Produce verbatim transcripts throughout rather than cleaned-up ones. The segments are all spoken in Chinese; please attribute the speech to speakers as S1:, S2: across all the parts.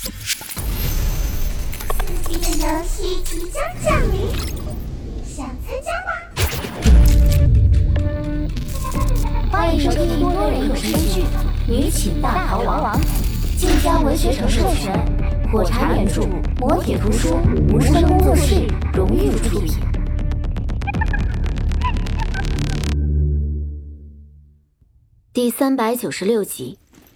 S1: 刺激的游戏即将降临，想参加吗？
S2: 欢迎收听多人有声剧《女寝大逃亡》，晋江文学城授权，火柴原著，磨铁图书，无声工作室荣誉出品。第三百九十六集。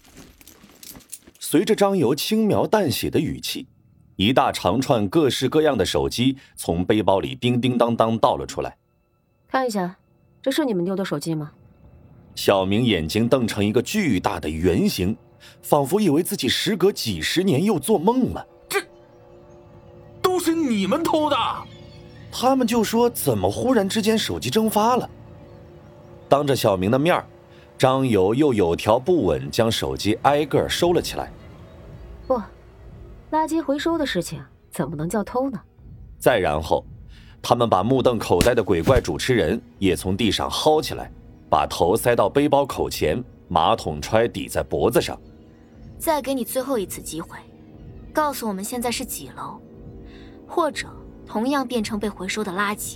S3: 随着张游轻描淡写的语气，一大长串各式各样的手机从背包里叮叮当当倒了出来。
S4: 看一下，这是你们丢的手机吗？
S3: 小明眼睛瞪成一个巨大的圆形，仿佛以为自己时隔几十年又做梦了。
S5: 这都是你们偷的？
S3: 他们就说怎么忽然之间手机蒸发了。当着小明的面，张游又有条不紊将手机挨个收了起来。
S4: 不，垃圾回收的事情怎么能叫偷呢？
S3: 再然后，他们把目瞪口呆的鬼怪主持人也从地上薅起来，把头塞到背包口前，马桶揣抵在脖子上。
S2: 再给你最后一次机会，告诉我们现在是几楼，或者同样变成被回收的垃圾。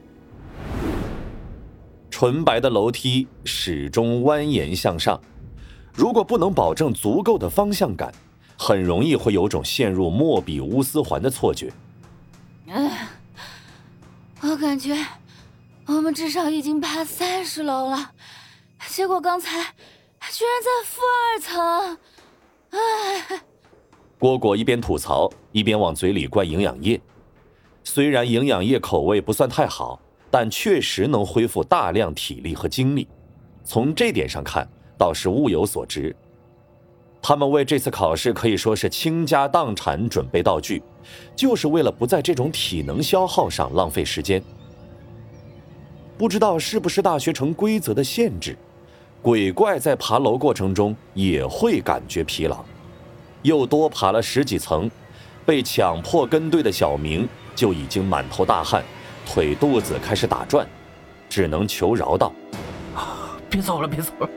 S3: 纯白的楼梯始终蜿蜒向上，如果不能保证足够的方向感，很容易会有种陷入莫比乌斯环的错觉。
S6: 哎，我感觉我们至少已经爬三十楼了，结果刚才居然在负二层。哎，
S3: 蝈蝈一边吐槽，一边往嘴里灌营养液。虽然营养液口味不算太好，但确实能恢复大量体力和精力，从这点上看倒是物有所值。他们为这次考试可以说是倾家荡产准备道具，就是为了不在这种体能消耗上浪费时间。不知道是不是大学城规则的限制，鬼怪在爬楼过程中也会感觉疲劳，又多爬了十几层，被强迫跟队的小明就已经满头大汗，腿肚子开始打转，只能求饶道：
S5: 别走了，别走了，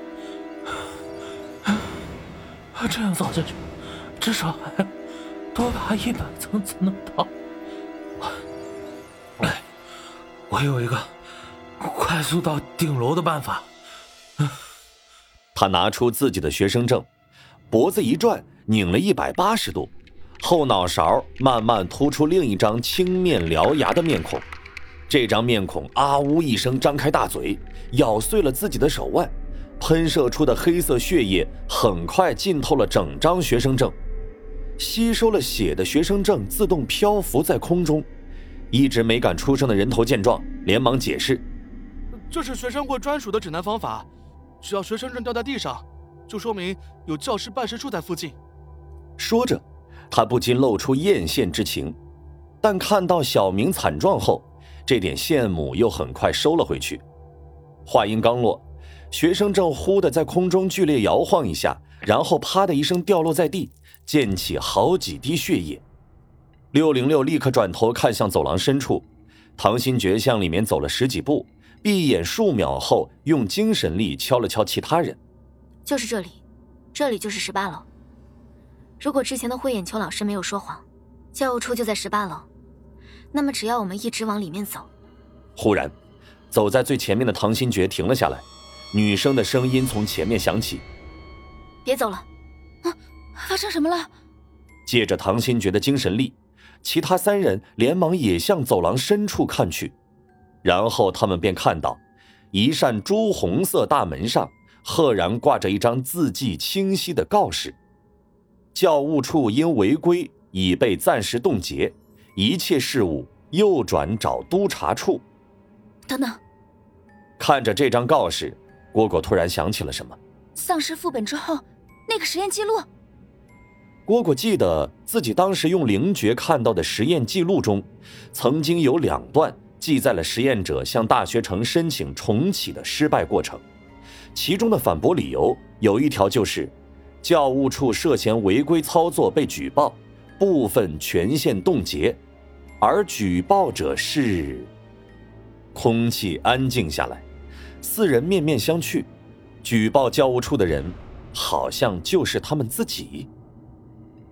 S5: 这样走下去，至少还多爬一百层才能到。哎，我有一个快速到顶楼的办法。
S3: 他拿出自己的学生证，脖子一转，拧了一百八十度，后脑勺慢慢突出另一张青面獠牙的面孔。这张面孔啊呜一声张开大嘴，咬碎了自己的手腕，喷射出的黑色血液很快浸透了整张学生证。吸收了血的学生证自动漂浮在空中。一直没敢出声的人头见状，连忙解释：
S7: 这是学生会专属的指南方法，只要学生证掉在地上，就说明有教师办事处在附近。
S3: 说着，他不禁露出艳羡之情，但看到小明惨状后，这点羡慕又很快收了回去。话音刚落，学生证忽地在空中剧烈摇晃一下，然后啪的一声掉落在地，溅起好几滴血液。六零六立刻转头看向走廊深处，唐新觉向里面走了十几步，闭眼数秒后用精神力敲了敲其他人：
S2: 就是这里，这里就是十八楼。如果之前的慧眼球老师没有说谎，教务处就在十八楼，那么只要我们一直往里面走。
S3: 忽然，走在最前面的唐新觉停了下来，女生的声音从前面响起：
S2: 别走了。
S6: 啊，发生什么了？
S3: 借着唐新觉的精神力，其他三人连忙也向走廊深处看去，然后他们便看到一扇朱红色大门上赫然挂着一张字迹清晰的告示：教务处因违规已被暂时冻结，一切事务右转找督察处。
S6: 等等，
S3: 看着这张告示，蝈蝈突然想起了什么。
S6: 丧尸副本之后那个实验记录。
S3: 蝈蝈记得自己当时用灵觉看到的实验记录中，曾经有两段记载了实验者向大学城申请重启的失败过程，其中的反驳理由有一条就是教务处涉嫌违规操作被举报，部分权限冻结，而举报者是……空气安静下来，四人面面相觑，举报教务处的人好像就是他们自己。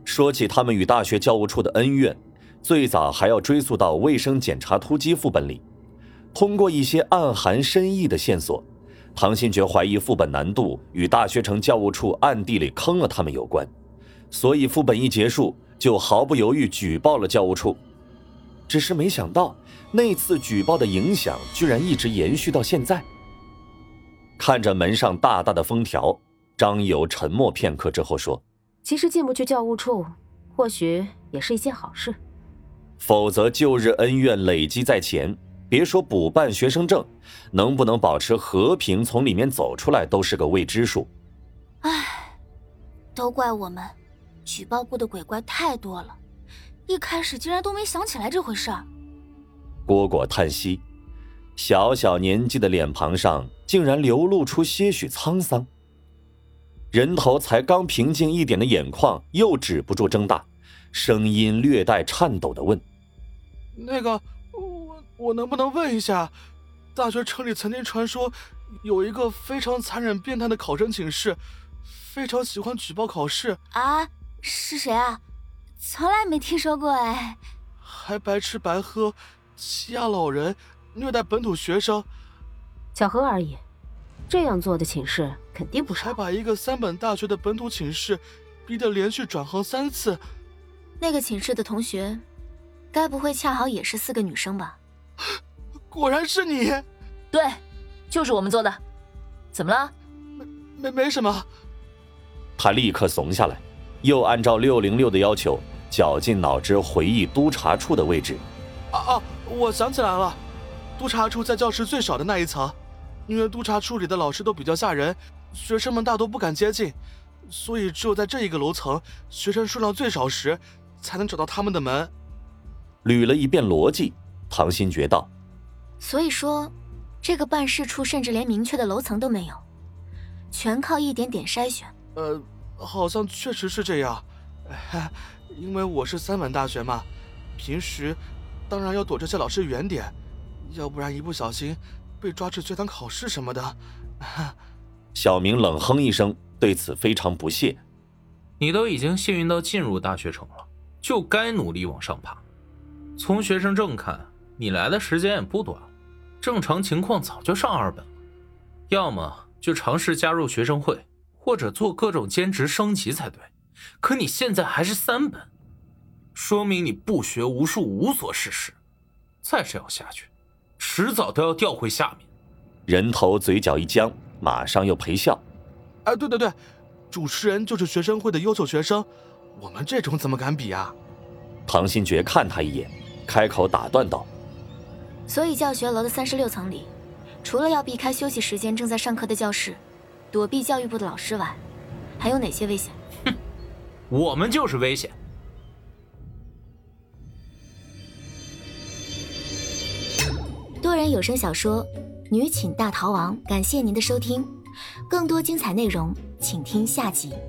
S3: 说起他们与大学教务处的恩怨，最早还要追溯到卫生检查突击副本里。通过一些暗含深意的线索，唐新觉怀疑副本难度与大学城教务处暗地里坑了他们有关，所以副本一结束就毫不犹豫举报了教务处。只是没想到那次举报的影响居然一直延续到现在。看着门上大大的封条，张友沉默片刻之后说，
S4: 其实进不去教务处或许也是一件好事，
S3: 否则旧日恩怨累积在前，别说补办学生证，能不能保持和平从里面走出来都是个未知数。
S6: 唉，都怪我们，举报过的鬼怪太多了，一开始竟然都没想起来这回事儿。
S3: 蝈蝈叹息，小小年纪的脸庞上竟然流露出些许沧桑。人头才刚平静一点的眼眶又止不住睁大，声音略带颤抖地问，
S7: 那个我我能不能问一下，大学城里曾经传说有一个非常残忍变态的考生寝室，非常喜欢举报考试
S6: 啊？是谁啊？从来没听说过哎。
S7: 还白吃白喝，欺压老人，虐待本土学生。
S4: 巧合而已，这样做的寝室肯定不少。
S7: 还把一个三本大学的本土寝室逼得连续转行三次。
S6: 那个寝室的同学该不会恰好也是四个女生吧？
S7: 果然是你。
S8: 对，就是我们做的。怎么了？
S7: 没没没什么。
S3: 他立刻怂下来，又按照六零六的要求绞尽脑汁回忆督察处的位置。
S7: 啊啊，我想起来了，督察处在教室最少的那一层，因为督察处里的老师都比较吓人，学生们大多不敢接近，所以只有在这一个楼层学生数量最少时才能找到他们的门。
S3: 捋了一遍逻辑，唐新觉道，
S6: 所以说这个办事处甚至连明确的楼层都没有，全靠一点点筛选。
S7: 呃，好像确实是这样。因为我是三本大学嘛，平时当然要躲这些老师远点，要不然一不小心被抓去学堂考试什么的。
S3: 小明冷哼一声，对此非常不屑。
S5: 你都已经幸运到进入大学城了，就该努力往上爬。从学生证看，你来的时间也不短，正常情况早就上二本了，要么就尝试加入学生会，或者做各种兼职升级才对。可你现在还是三本，说明你不学无术，无所事事。再这样下去，迟早都要掉回下面。
S3: 人头嘴角一僵，马上又陪笑。
S7: 哎，对对对，主持人就是学生会的优秀学生，我们这种怎么敢比啊？
S3: 唐新觉看他一眼，开口打断道：
S6: 所以教学楼的三十六层里，除了要避开休息时间正在上课的教室，躲避教育部的老师外，还有哪些危险？
S5: 哼，我们就是危险。
S2: 多人有声小说《女寝大逃亡》，感谢您的收听，更多精彩内容请听下集。